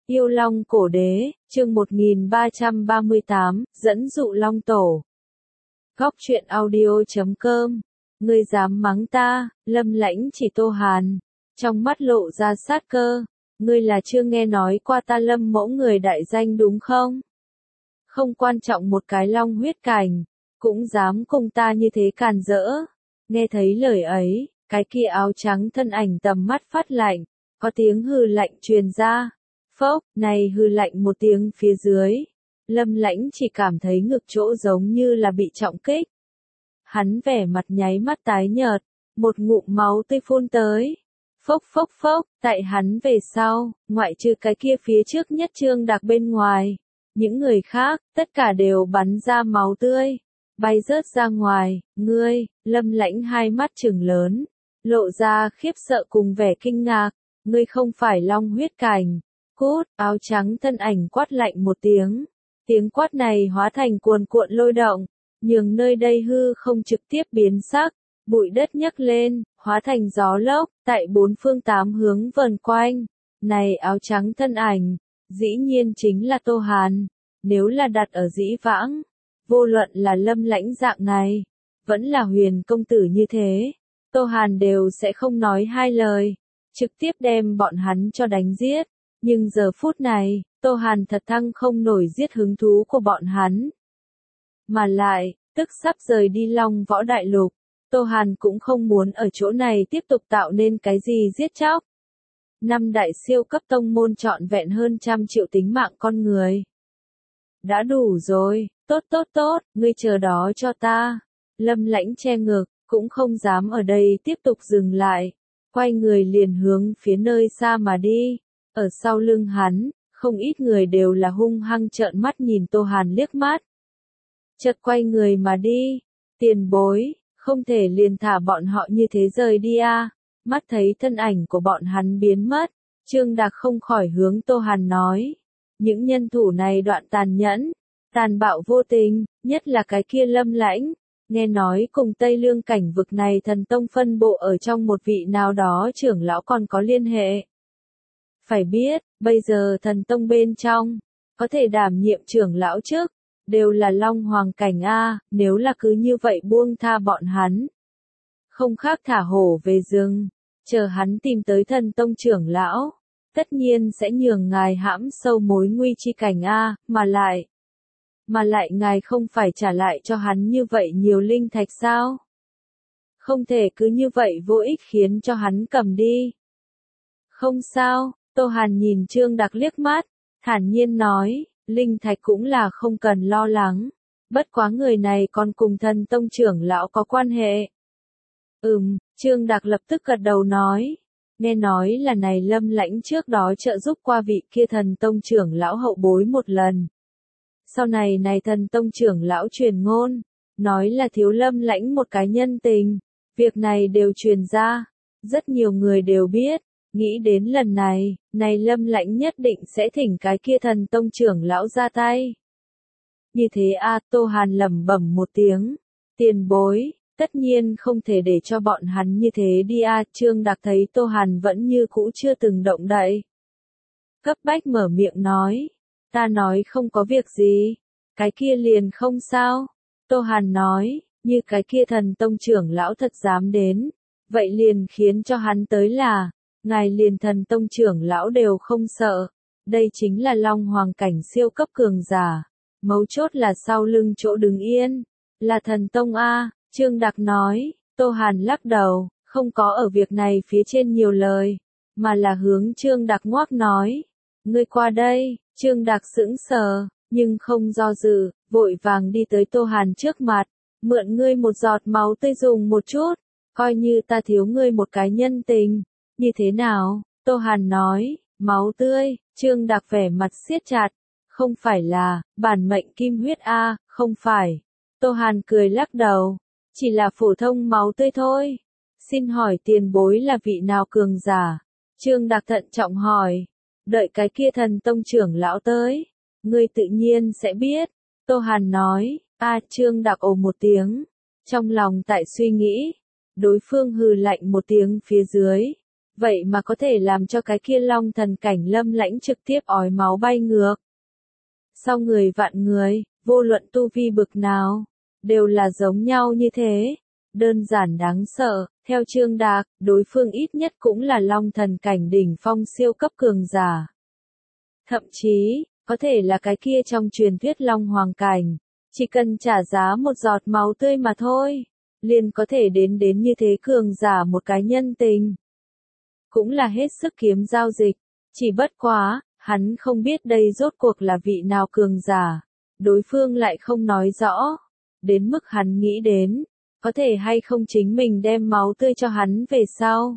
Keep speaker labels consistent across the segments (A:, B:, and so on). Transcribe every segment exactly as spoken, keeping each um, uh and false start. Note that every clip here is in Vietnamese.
A: Yêu Long Cổ Đế, chương một nghìn ba trăm ba mươi tám, dẫn dụ Long Tổ. Góc truyện audio chấm com. Ngươi dám mắng ta, Lâm Lãnh chỉ Tô Hàn. Trong mắt lộ ra sát cơ. Ngươi là chưa nghe nói qua ta Lâm mẫu người đại danh đúng không? Không quan trọng một cái long huyết cảnh, cũng dám cùng ta như thế càn rỡ. Nghe thấy lời ấy, cái kia áo trắng thân ảnh tầm mắt phát lạnh, có tiếng hừ lạnh truyền ra. Phốc, này hừ lạnh một tiếng phía dưới. Lâm Lãnh chỉ cảm thấy ngực chỗ giống như là bị trọng kích. Hắn vẻ mặt nháy mắt tái nhợt, một ngụm máu tươi phun tới. Phốc phốc phốc, tại hắn về sau, ngoại trừ cái kia phía trước nhất Trương Đạc bên ngoài. Những người khác, tất cả đều bắn ra máu tươi, bay rớt ra ngoài. Ngươi, Lâm Lãnh hai mắt trừng lớn, lộ ra khiếp sợ cùng vẻ kinh ngạc. Ngươi không phải long huyết cảnh. Cút, áo trắng thân ảnh quát lạnh một tiếng. Tiếng quát này hóa thành cuồn cuộn lôi động, nhường nơi đây hư không trực tiếp biến sắc, bụi đất nhấc lên, hóa thành gió lốc, tại bốn phương tám hướng vần quanh. Này áo trắng thân ảnh, dĩ nhiên chính là Tô Hàn. Nếu là đặt ở dĩ vãng, vô luận là Lâm Lãnh dạng này, vẫn là Huyền công tử như thế, Tô Hàn đều sẽ không nói hai lời, trực tiếp đem bọn hắn cho đánh giết. Nhưng giờ phút này, Tô Hàn thật thăng không nổi giết hứng thú của bọn hắn. Mà lại, tức sắp rời đi Long Võ Đại Lục, Tô Hàn cũng không muốn ở chỗ này tiếp tục tạo nên cái gì giết chóc. Năm đại siêu cấp tông môn trọn vẹn hơn trăm triệu tính mạng con người. Đã đủ rồi, tốt tốt tốt, ngươi chờ đó cho ta. Lâm Lãnh che ngực, cũng không dám ở đây tiếp tục dừng lại. Quay người liền hướng phía nơi xa mà đi. Ở sau lưng hắn, không ít người đều là hung hăng trợn mắt nhìn Tô Hàn liếc mắt. Chợt quay người mà đi. Tiền bối, không thể liền thả bọn họ như thế rời đi à. Mắt thấy thân ảnh của bọn hắn biến mất, Trương Đạc không khỏi hướng Tô Hàn nói. Những nhân thủ này đoạn tàn nhẫn, tàn bạo vô tình, nhất là cái kia Lâm Lãnh. Nghe nói cùng Tây Lương cảnh vực này thần tông phân bộ ở trong một vị nào đó trưởng lão còn có liên hệ. Phải biết, bây giờ thần tông bên trong, có thể đảm nhiệm trưởng lão trước, đều là Long Hoàng cảnh A, nếu là cứ như vậy buông tha bọn hắn. Không khác thả hổ về rừng, chờ hắn tìm tới thần tông trưởng lão, tất nhiên sẽ nhường ngài hãm sâu mối nguy chi cảnh A, mà lại. Mà lại ngài không phải trả lại cho hắn như vậy nhiều linh thạch sao? Không thể cứ như vậy vô ích khiến cho hắn cầm đi. Không sao. Tô Hàn nhìn Trương Đạc liếc mắt, thản nhiên nói, linh thạch cũng là không cần lo lắng, bất quá người này còn cùng thần tông trưởng lão có quan hệ. Ừm, Trương Đạc lập tức gật đầu nói, nghe nói là này Lâm Lãnh trước đó trợ giúp qua vị kia thần tông trưởng lão hậu bối một lần. Sau này này thần tông trưởng lão truyền ngôn, nói là thiếu Lâm Lãnh một cái nhân tình, việc này đều truyền ra, rất nhiều người đều biết. Nghĩ đến lần này, này Lâm Lãnh nhất định sẽ thỉnh cái kia thần tông trưởng lão ra tay. Như thế a à, Tô Hàn lẩm bẩm một tiếng. Tiền bối, tất nhiên không thể để cho bọn hắn như thế đi a à, Trương Đạc thấy Tô Hàn vẫn như cũ chưa từng động đậy. Cấp bách mở miệng nói. Ta nói không có việc gì. Cái kia liền không sao. Tô Hàn nói, như cái kia thần tông trưởng lão thật dám đến. Vậy liền khiến cho hắn tới là. Ngài liền thần tông trưởng lão đều không sợ, đây chính là Long Hoàng cảnh siêu cấp cường giả, mấu chốt là sau lưng chỗ đứng yên, là thần tông A, Trương Đạc nói. Tô Hàn lắc đầu, không có ở việc này phía trên nhiều lời, mà là hướng Trương Đạc ngoác nói, ngươi qua đây. Trương Đạc sững sờ, nhưng không do dự, vội vàng đi tới Tô Hàn trước mặt, mượn ngươi một giọt máu tươi dùng một chút, coi như ta thiếu ngươi một cái nhân tình. Như thế nào? Tô Hàn nói, máu tươi. Trương Đạc vẻ mặt siết chặt, không phải là, bản mệnh kim huyết A, không phải. Tô Hàn cười lắc đầu, chỉ là phổ thông máu tươi thôi. Xin hỏi tiền bối là vị nào cường giả? Trương Đạc thận trọng hỏi, đợi cái kia thần tông trưởng lão tới, ngươi tự nhiên sẽ biết. Tô Hàn nói, a Trương Đạc ồ một tiếng, trong lòng tại suy nghĩ, đối phương hừ lạnh một tiếng phía dưới. vậy mà có thể làm cho cái kia long thần cảnh Lâm Lãnh trực tiếp ói máu bay ngược. Sau người vạn người, vô luận tu vi bực nào, đều là giống nhau như thế. Đơn giản đáng sợ, theo Trương Đạc, đối phương ít nhất cũng là long thần cảnh đỉnh phong siêu cấp cường giả. Thậm chí, có thể là cái kia trong truyền thuyết long hoàng cảnh, chỉ cần trả giá một giọt máu tươi mà thôi, liền có thể đến đến như thế cường giả một cái nhân tình. Cũng là hết sức kiếm giao dịch, chỉ bất quá, hắn không biết đây rốt cuộc là vị nào cường giả, đối phương lại không nói rõ, đến mức hắn nghĩ đến, có thể hay không chính mình đem máu tươi cho hắn về sau.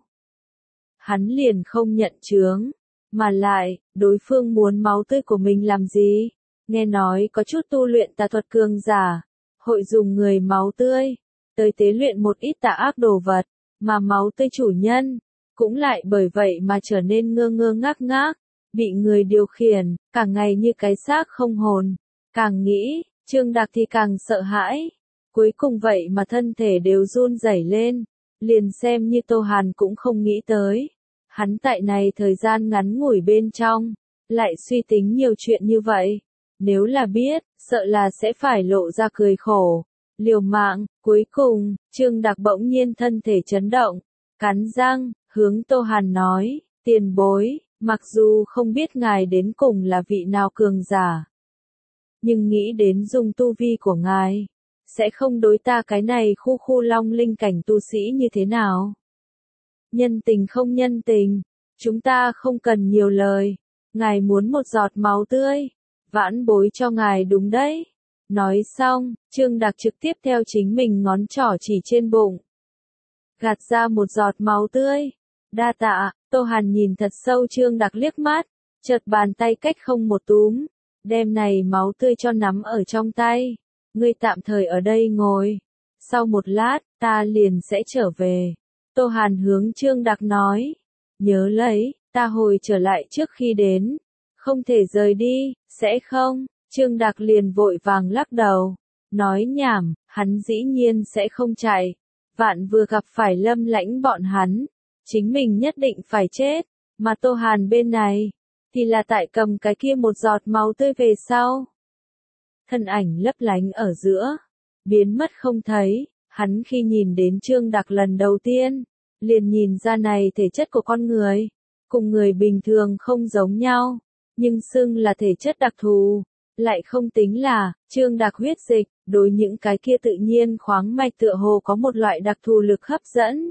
A: Hắn liền không nhận chướng, mà lại, đối phương muốn máu tươi của mình làm gì? Nghe nói có chút tu luyện tà thuật cường giả, hội dùng người máu tươi, tới tế luyện một ít tà ác đồ vật, mà máu tươi chủ nhân, cũng lại bởi vậy mà trở nên ngơ ngơ ngác ngác, bị người điều khiển, cả ngày như cái xác không hồn. Càng nghĩ, Trương Đạc thì càng sợ hãi, cuối cùng vậy mà thân thể đều run rẩy lên, liền xem như Tô Hàn cũng không nghĩ tới. Hắn tại này thời gian ngắn ngủi bên trong, lại suy tính nhiều chuyện như vậy. Nếu là biết, sợ là sẽ phải lộ ra cười khổ. Liều mạng, cuối cùng, Trương Đạc bỗng nhiên thân thể chấn động, cắn răng, hướng Tô Hàn nói, tiền bối, mặc dù không biết ngài đến cùng là vị nào cường giả, nhưng nghĩ đến dung tu vi của ngài, sẽ không đối ta cái này khu khu long linh cảnh tu sĩ như thế nào. Nhân tình không nhân tình, chúng ta không cần nhiều lời, ngài muốn một giọt máu tươi, vãn bối cho ngài đúng đấy. Nói xong, Trương Đạc trực tiếp theo chính mình ngón trỏ chỉ trên bụng, gạt ra một giọt máu tươi. Đa tạ, Tô Hàn nhìn thật sâu Trương Đạc liếc mắt, chợt bàn tay cách không một túm, đem này máu tươi cho nắm ở trong tay. Ngươi tạm thời ở đây ngồi, sau một lát, ta liền sẽ trở về. Tô Hàn hướng Trương Đạc nói, nhớ lấy, ta hồi trở lại trước khi đến, không thể rời đi, sẽ không? Trương Đạc liền vội vàng lắc đầu, nói nhảm, hắn dĩ nhiên sẽ không chạy. Vạn vừa gặp phải Lâm Lãnh bọn hắn, chính mình nhất định phải chết, mà Tô Hàn bên này, thì là tại cầm cái kia một giọt máu tươi về sau. Thân ảnh lấp lánh ở giữa, biến mất không thấy, hắn khi nhìn đến Trương Đạc lần đầu tiên, liền nhìn ra này thể chất của con người, cùng người bình thường không giống nhau, nhưng xưng là thể chất đặc thù, lại không tính là, Trương Đạc huyết dịch, đối những cái kia tự nhiên khoáng mạch tựa hồ có một loại đặc thù lực hấp dẫn.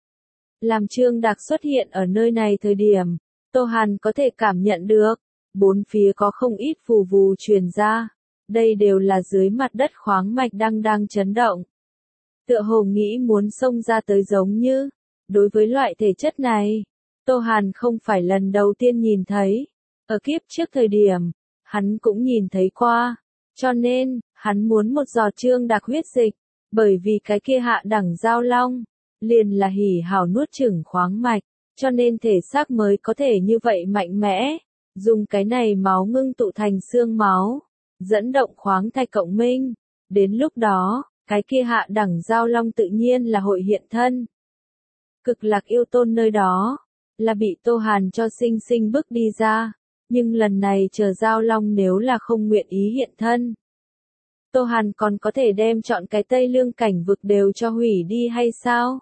A: Làm Trương Đạc xuất hiện ở nơi này thời điểm, Tô Hàn có thể cảm nhận được, bốn phía có không ít phù vù truyền ra, đây đều là dưới mặt đất khoáng mạch đang đang chấn động. Tựa hồ nghĩ muốn xông ra tới giống như, đối với loại thể chất này, Tô Hàn không phải lần đầu tiên nhìn thấy, ở kiếp trước thời điểm, hắn cũng nhìn thấy qua, cho nên, hắn muốn một giọt Trương Đạc huyết dịch, bởi vì cái kia hạ đẳng giao long, liền là hỉ hào nuốt chửng khoáng mạch, cho nên thể xác mới có thể như vậy mạnh mẽ, dùng cái này máu ngưng tụ thành xương máu, dẫn động khoáng thạch cộng minh, đến lúc đó, cái kia hạ đẳng giao long tự nhiên là hội hiện thân. Cực lạc yêu tôn nơi đó, là bị Tô Hàn cho sinh sinh bước đi ra, nhưng lần này chờ giao long nếu là không nguyện ý hiện thân. Tô Hàn còn có thể đem chọn cái Tây Lương cảnh vực đều cho hủy đi hay sao?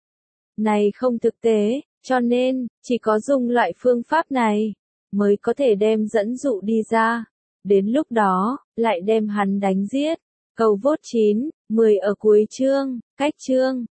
A: Này không thực tế, cho nên, chỉ có dùng loại phương pháp này, mới có thể đem dẫn dụ đi ra. Đến lúc đó, lại đem hắn đánh giết. Cầu vốt chín, mười ở cuối chương, cách chương.